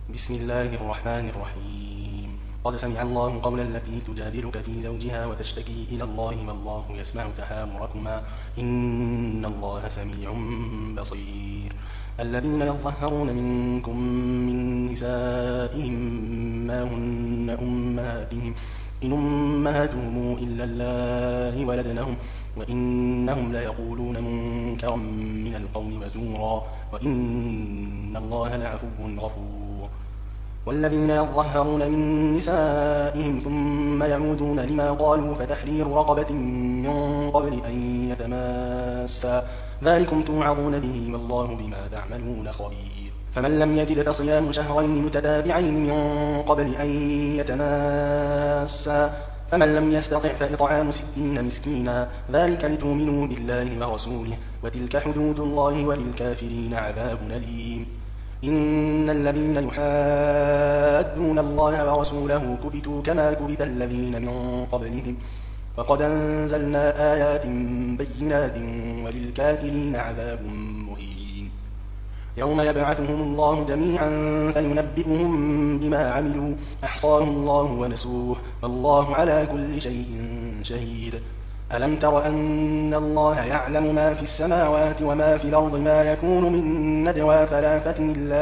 بسم الله الرحمن الرحيم. قد سمع الله قول التي تجادلك في زوجها وتشتكي إلى الله والله يسمع تحاوركما إن الله سميع بصير. الذين يظهرون منكم من نسائهم ما هن أمهاتهم إن أمهاتهم إلا اللائي ولدنهم وإنهم ليقولون منكرا من القول وزورا وإن الله لعفو غفور. والذين يظهرون من نسائهم ثم يعودون لما قالوا فتحرير رقبة من قبل أن يتماسا ذلكم توعظون به والله بما تعملون خبير. فمن لم يجد فصيام شهرين متتابعين من قبل أن يتماسا فمن لم يستطع فإطعام 60 مسكينا ذلك لتؤمنوا بالله ورسوله وتلك حدود الله وللكافرين عذاب أليم. إن الذين يحادون الله ورسوله كبتوا كما كبت الذين من قبلهم وقد أنزلنا آيات بينات وللكافرين عذاب مهين. يوم يبعثهم الله جميعا فينبئهم بما عملوا أحصاه الله ونسوه والله على كل شيء شهيد. ألم تر أن الله يعلم ما في السماوات وما في الأرض ما يكون من نجوى ثلاثة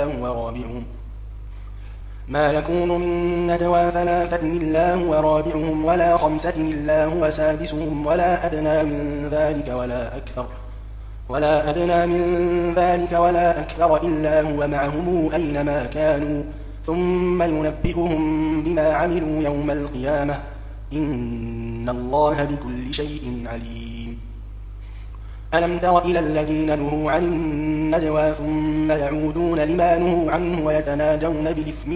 إلا هو رابعهم ولا خمسة إلا هو سادسهم ولا أدنى من ذلك ولا أكثر إلا هو معهم أينما كانوا ثم ينبئهم بما عملوا يوم القيامة إن الله بكل شيء عليم. ألم تر إلى الذين نهوا عن النجوى ثم يعودون لما نهوا عنه ويتناجون بالإثم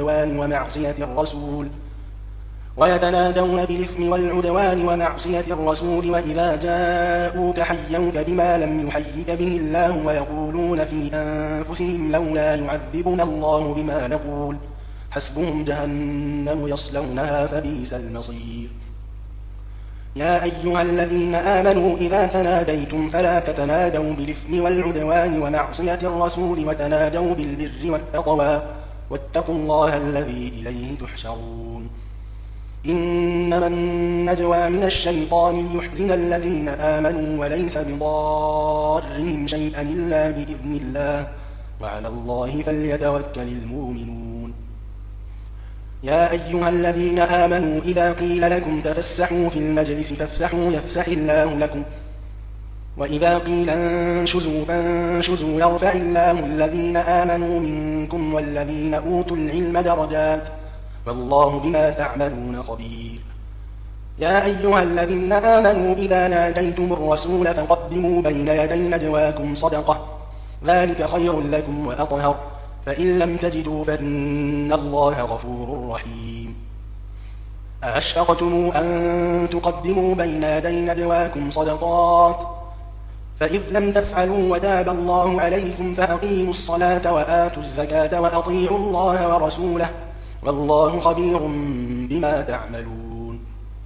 والعدوان ومعصية الرسول وإذا جاءوك حيوك بما لم يحيك به الله ويقولون في أنفسهم لولا يعذبنا الله بما نقول حسبهم جهنم يصلونها فبئس المصير. يا أيها الذين آمنوا إذا تناديتم فلا تتنادوا بالإثم والعدوان ومعصية الرسول وتنادوا بالبر والتقوى واتقوا الله الذي إليه تحشرون. إنما النجوى من الشيطان ليحزن الذين آمنوا وليس بضارهم شيئا إلا بإذن الله وعلى الله فليتوكل المؤمنون. يا أيها الذين آمنوا إذا قيل لكم تفسحوا في المجلس فافسحوا يفسح الله لكم وإذا قيل انشزوا فانشزوا يرفع الله الذين آمنوا منكم والذين أوتوا العلم درجات والله بما تعملون خبير. يا أيها الذين آمنوا إذا ناجيتم الرسول فقدموا بين يدي نجواكم صدقة ذلك خير لكم وأطهر فإن لم تجدوا فإن الله غفور رحيم. أأشفقتم أن تقدموا بين يدي نجواكم صدقات فإذ لم تفعلوا وتاب الله عليكم فأقيموا الصلاة وآتوا الزكاة وأطيعوا الله ورسوله والله خبير بما تعملون.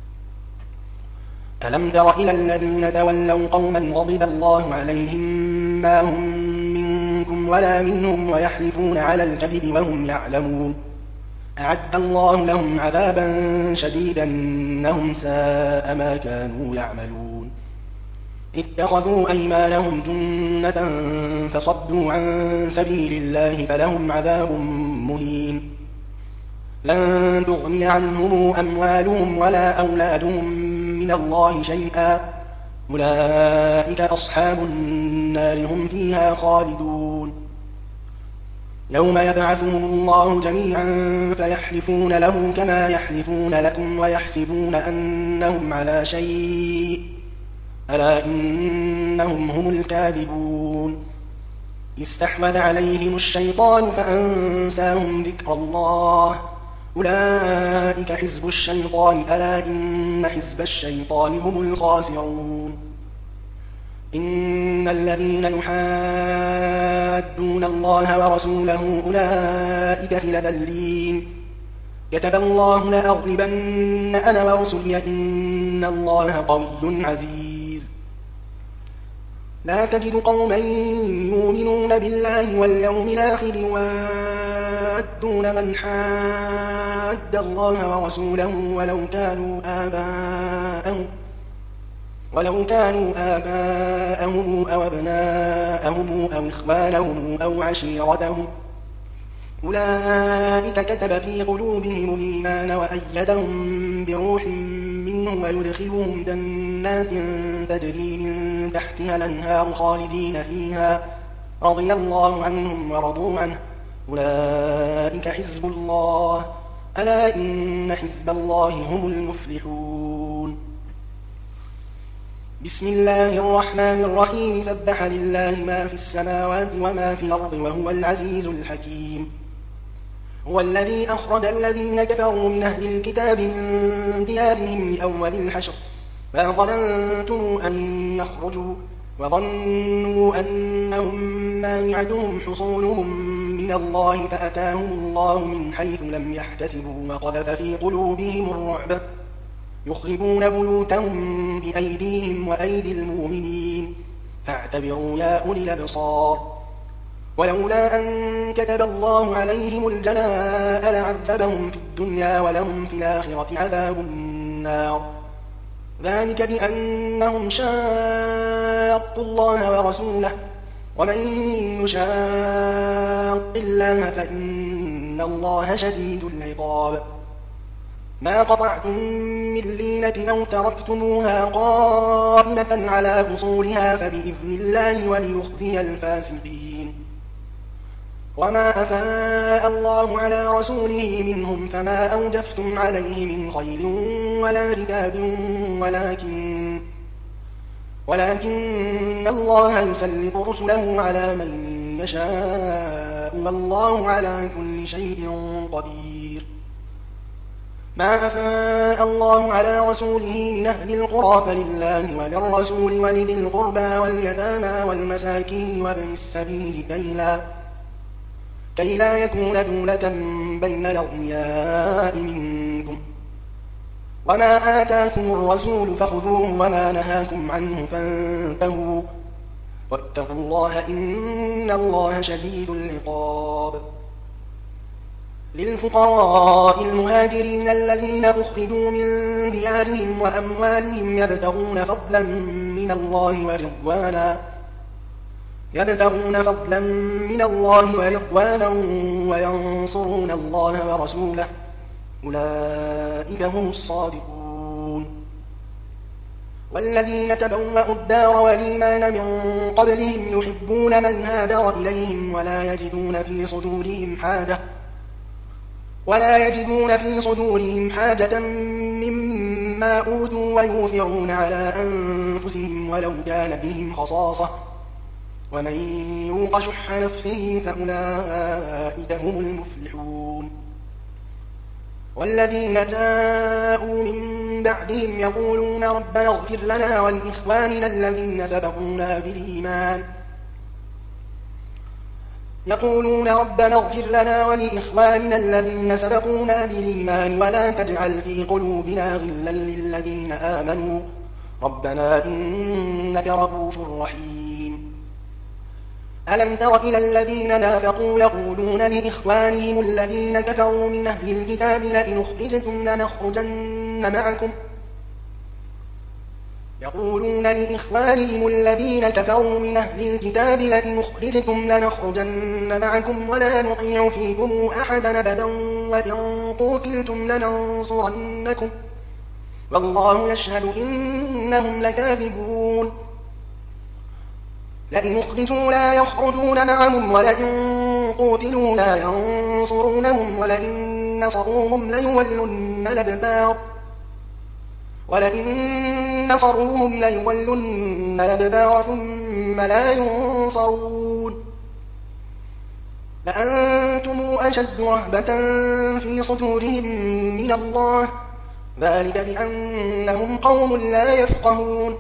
ألم تر إلى الذين تولوا قوما غضب الله عليهم ما هم منكم ولا منهم ويحلفون على الكذب وهم يعلمون أعد الله لهم عذابا شديدا إنهم ساء ما كانوا يعملون. اتخذوا أيمانهم جنة فصدوا عن سبيل الله فلهم عذاب مهين. لن تغني عنهم أموالهم ولا أولادهم من الله شيئا أولئك أصحاب النار هم فيها خالدون. يوم يبعثهم الله جميعا فيحلفون له كما يحلفون لكم ويحسبون أنهم على شيء ألا إنهم هم الكاذبون. استحوذ عليهم الشيطان فأنساهم ذكر الله أولئك حزب الشيطان ألا إن حزب الشيطان هم الخاسرون. إن الذين يحادون الله ورسوله أولئك في الأذلين كتب الله لأغلبن أنا ورسلي إن الله قوي عزيز. لا تجد قوما يؤمنون بالله واليوم الآخر يوادون من حاد الله ورسوله ولو كانوا آباءهم أو أبناءهم أو إخوانهم أو عشيرتهم أولئك كتب في قلوبهم الإيمان وأيدهم بروح منه ويدخلهم جنات تجري من تحتها الأنهار خالدين فيها رضي الله عنهم ورضوا عنه أولئك حزب الله ألا إن حزب الله هم المفلحون. بسم الله الرحمن الرحيم سبح لله ما في السماوات وما في الأرض وهو العزيز الحكيم. هو الذي أخرج الذين كفروا من أهل الكتاب من ديارهم لأول الحشر ما ظننتم أن يخرجوا وظنوا أنهم مانعتهم حصولهم من الله فأتاهم الله من حيث لم يحتسبوا وقذف في قلوبهم الرعب يخربون بيوتهم بأيديهم وأيدي المؤمنين فاعتبروا يا أولي الأبصار. ولولا أن كتب الله عليهم الجلاء لعذبهم في الدنيا ولهم في الآخرة عذاب النار ذلك بأنهم شاقوا الله ورسوله ومن يشاق الله فإن الله شديد العقاب. ما قطعتم من لينة أو تركتموها قائمة على أصولها فبإذن الله وليخزي الفاسقين. وما أفاء الله على رسوله منهم فما أوجفتم عليه من خيل ولا ركاب ولكن الله يسلط رسله على من يشاء والله على كل شيء قدير. ما أفاء الله على رسوله من أهل القرى فلله وللرسول ولذي القربى واليتامى والمساكين وابن السبيل كي لا يكون دولة بين الأغنياء منكم. وما آتاكم الرسول فخذوه وما نهاكم عنه فانتهوا واتقوا الله إن الله شديد العقاب. للفقراء المهاجرين الذين أخرجوا من ديارهم وأموالهم يبتغون فضلا من الله ورضوانا وينصرون الله ورسوله أولئك هم الصادقون. والذين تبوأوا الدار والإيمان من قبلهم يحبون من هاجر إليهم ولا يجدون في صدورهم حاجة مما أوتوا ويؤثرون على أنفسهم ولو كان بهم خصاصة ومن يوق شح نفسه فأولئك هم المفلحون. والذين جاءوا من بعدهم يقولون ربنا اغفر لنا ولإخواننا الذين سبقونا بالإيمان ولا تجعل في قلوبنا غلا للذين آمنوا ربنا إنك رؤوف رحيم. ألم تر إلى الذين نافقوا يقولون لإخوانهم الذين كفروا من أهل الكتاب لئن أخرجتم لنخرجن معكم ولا نطيع فيكم أحدا أبدا وإن قتلتم لننصرنكم والله يشهد إنهم لكاذبون. لئن أخرجوا لا يخرجون معهم ولئن قتلوا لا ينصرونهم ولئن نصروهم ليولن الأدبار ثم لا ينصرون. لأنتم أشد رهبة في صدورهم من الله ذلك بأنهم قوم لا يفقهون.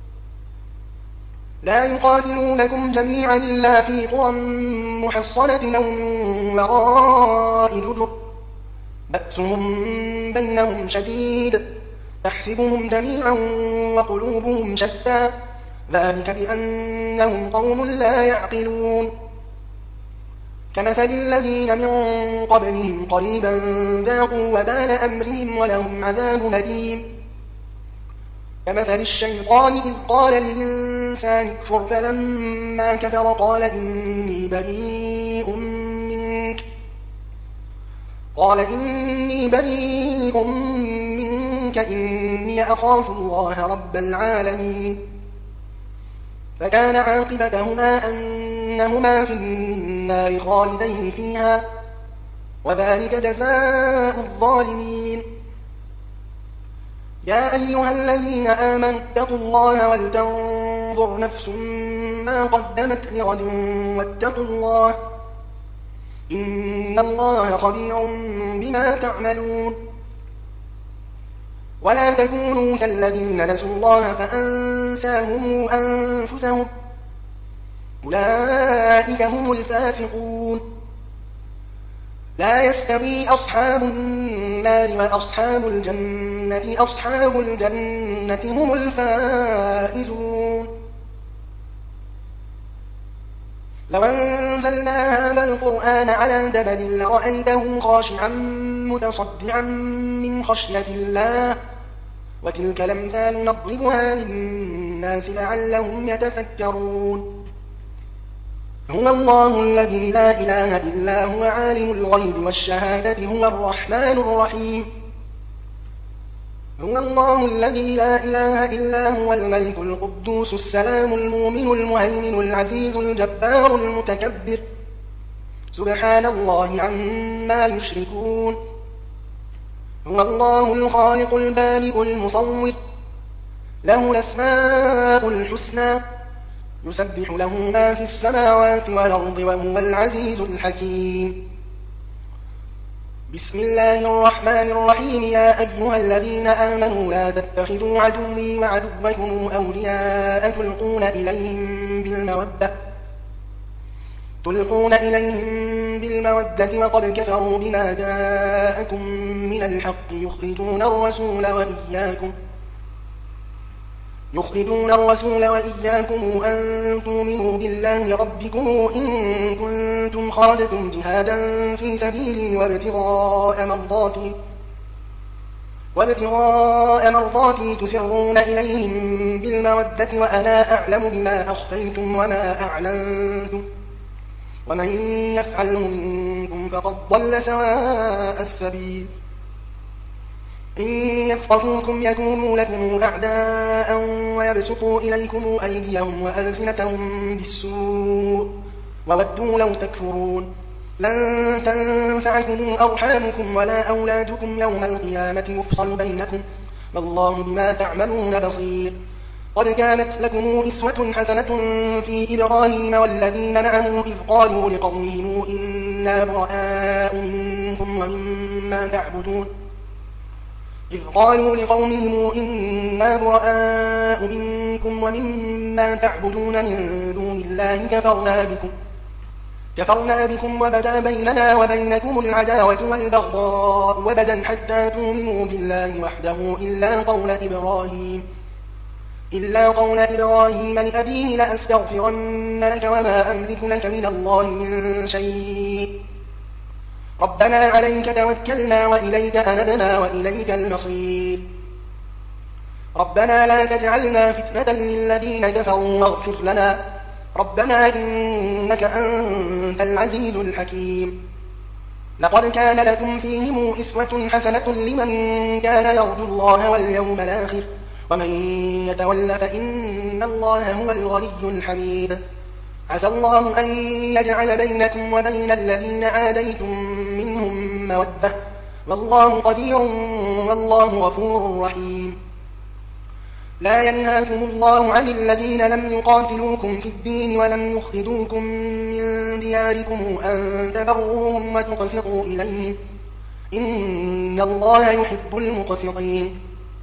لا يقاتلونكم جميعا إلا في قرى محصنة أو من وراء جدر بأسهم بينهم شديد تحسبهم جميعا وقلوبهم شتى ذلك بأنهم قوم لا يعقلون. كمثل الذين من قبلهم قريبا ذاقوا وبال أمرهم ولهم عذاب أليم كمثل الشيطان إذ قال للإنسان اكفر فلما كفر قال إني بريء منك إني أخاف الله رب العالمين فكان عاقبتهما أنهما في النار خالدين فيها وذلك جزاء الظالمين يا أيها الذين آمنوا اتقوا الله ولتنظر نفس ما قدمت لغد واتقوا الله إن الله خبير بما تعملون ولا تكونوا كالذين نسوا الله فأنساهم أنفسهم أولئك هم الفاسقون لا يستوي أصحاب النار وأصحاب الجنة أصحاب الجنة هم الفائزون لو أنزلنا هذا القرآن على جبل لرأيته خاشعا متصدعا من خشية الله وتلك الأمثال نضربها للناس لعلهم يتفكرون هو الله الذي لا إله إلا هو عالم الغيب والشهادة هو الرحمن الرحيم هو الله الذي لا إله إلا هو الملك القدوس السلام المؤمن المهيمن العزيز الجبار المتكبر سبحان الله عما يشركون هو الله الخالق البارئ المصور له الأسماء الحسنى يسبح له ما في السماوات والأرض وهو العزيز الحكيم بسم الله الرحمن الرحيم يا أيها الذين آمنوا لا تتخذوا عدوي وعدوكم أولياء تلقون إليهم بالمودة وقد كفروا بما جاءكم من الحق يخرجون الرسول وإياكم أن تؤمنوا بالله ربكم إن كنتم خرجتم جهادا في سبيلي وابتغاء مرضاتي تسرون إليهم بالمودة وأنا أعلم بما أخفيتم وما أعلنتم ومن يفعله منكم فقد ضل سواء السبيل إن يثقفوكم يكونوا لكم أعداء ويبسطوا إليكم أيديهم وألسنتهم بالسوء وودوا لو تكفرون لن تنفعكم أرحامكم ولا أولادكم يوم القيامة يفصل بينكم والله بما تعملون بصير قد كانت لكم أسوة حسنة في إبراهيم والذين معه إذ قالوا لقومهم إنا براء منكم ومما تعبدون من دون الله كفرنا بكم وبدا بيننا وبينكم العداوة والبغضاء وبدا حتى تؤمنوا بالله وحده إلا قول إبراهيم لأبيه لأستغفرن لك وما أملك لك من الله من شيء ربنا عليك توكلنا وإليك أنبنا وإليك المصير ربنا لا تجعلنا فتنة للذين كفروا واغفر لنا ربنا إنك أنت العزيز الحكيم لقد كان لكم فيهم أسوة حسنة لمن كان يرجو الله واليوم الآخر ومن يتول فإن الله هو الغني الحميد عسى الله أن يجعل بينكم وبين الذين عاديتم منهم مودة والله قدير والله غفور رحيم لا ينهاكم الله عن الذين لم يقاتلوكم في الدين ولم يخرجوكم من دياركم أن تبروهم وتقسطوا إليهم إن الله يحب المقسطين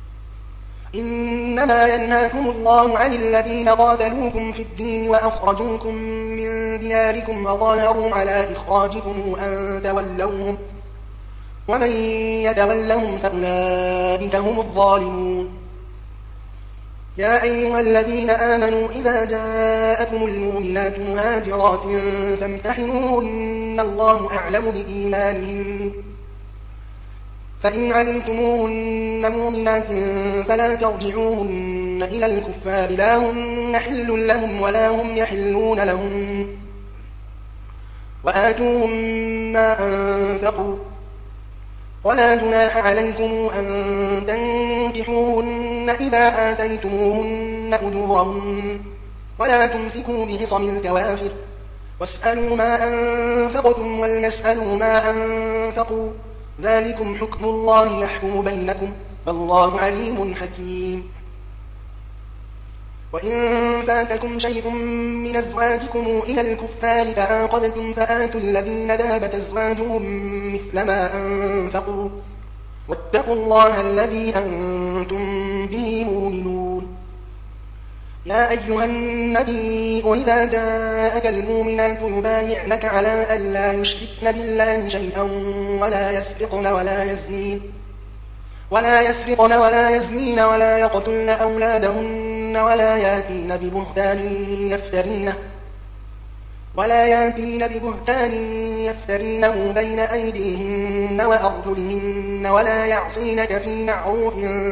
إنما ينهاكم الله عن الذين قاتلوكم في الدين وأخرجوكم من دياركم وظاهروا على إخراجكم أن تولوهم ومن يتولهم فأولئك هم الظالمون يا أيها الذين آمنوا إذا جاءكم المؤمنات مهاجرات فامتحنوهن الله أعلم بإيمانهن فإن علمتموهن مؤمنات فلا ترجعوهن إلى الكفار لا هن حل لهم ولا هم يحلون لهم وآتوهم ما أنفقوا ولا جناح عليكم أن تنكحوهن إذا آتيتموهن أجورهن ولا تمسكوا بعصم الكوافر واسألوا ما أنفقتم وليسألوا ما أنفقوا ذلكم حكم الله يحكم بينكم والله عليم حكيم وإن فاتكم شيء من أزواجكم إلى الكفار فعاقبتم فآتوا الذين ذهبت أزواجهم مثل ما أنفقوا واتقوا الله الذي أنتم به مؤمنون يا أيها النبي إذا جاءك المؤمنات يبايعنك على أن لا يشركن بالله شيئا ولا يسرقن ولا يزنين ولا يقتلن أولادهن ولا ياتين ببهتان يفترينه بين أيديهن وأرجلهن ولا يعصينك في معروف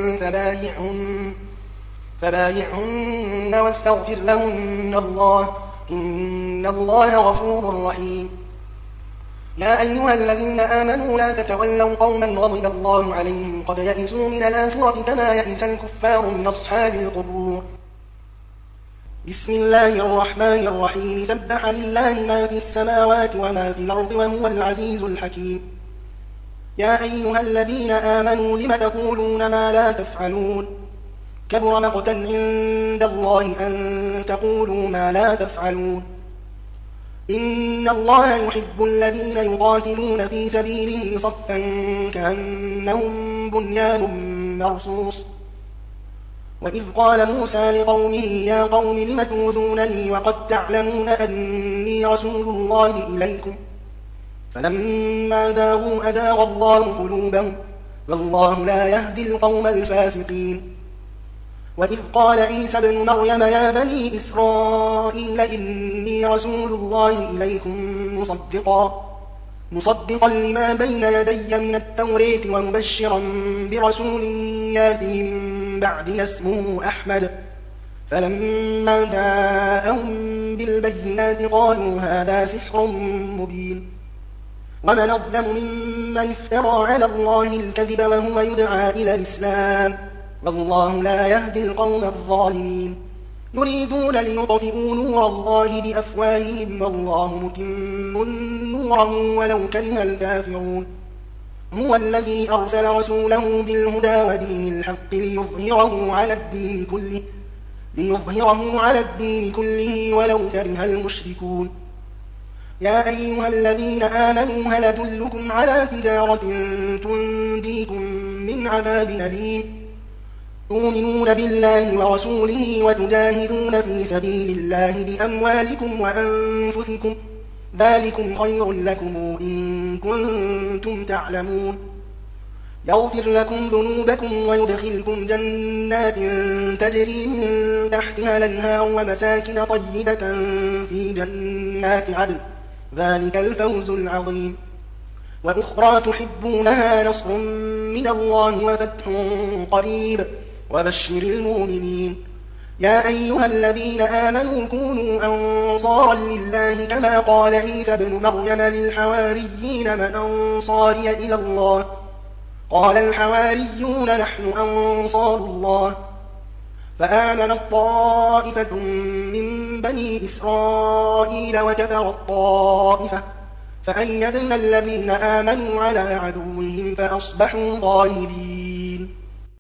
فبايعهن واستغفر لهن الله إن الله غفور رحيم يا أيها الذين آمنوا لا تتولوا قوما غضب الله عليهم قد يئسوا من الآخرة كما يئس الكفار من أصحاب القبور بسم الله الرحمن الرحيم سبح لله ما في السماوات وما في الأرض وهو العزيز الحكيم يا أيها الذين آمنوا لم تقولون ما لا تفعلون كبر مقتا عند الله أن تقولوا ما لا تفعلون إن الله يحب الذين يقاتلون في سبيله صفا كأنهم بنيان مرصوص وإذ قال موسى لقومه يا قوم لم تؤذونني وقد تعلمون أني رسول الله إليكم فلما زاغوا أزاغ الله قلوبهم والله لا يهدي القوم الفاسقين وإذ قال عيسى ابن مريم يا بني إسرائيل إني رسول الله إليكم مصدقا لما بين يدي من التوراة ومبشرا برسول يأتي من بعدي اسمه أحمد فلما جاءهم بالبينات قالوا هذا سحر مبين ومن أظلم ممن افترى على الله الكذب وهو يدعى إلى الإسلام والله لا يهدي القوم الظالمين يريدون ليطفئوا نور الله بأفواههم والله متم نوره ولو كره الكافرون هو الذي أرسل رسوله بالهدى ودين الحق ليظهره على الدين كله ولو كره المشركون يا أيها الذين آمنوا هل أدلكم على تجارة تنجيكم من عذاب أليم تؤمنون بالله ورسوله وتجاهدون في سبيل الله بأموالكم وأنفسكم ذلكم خير لكم إن كنتم تعلمون يغفر لكم ذنوبكم ويدخلكم جنات تجري من تحتها الأنهار ومساكن طيبة في جنات عدن ذلك الفوز العظيم وأخرى تحبونها نصر من الله وفتح قريب وبشر المؤمنين يا أيها الذين آمنوا كونوا أنصارا لله كما قال عيسى ابن مريم للحواريين من أنصاري إلى الله قال الحواريون نحن أنصار الله فآمنت طائفة من بني إسرائيل وكفرت طائفة فأيدنا الذين آمنوا على عدوهم فأصبحوا ظاهرين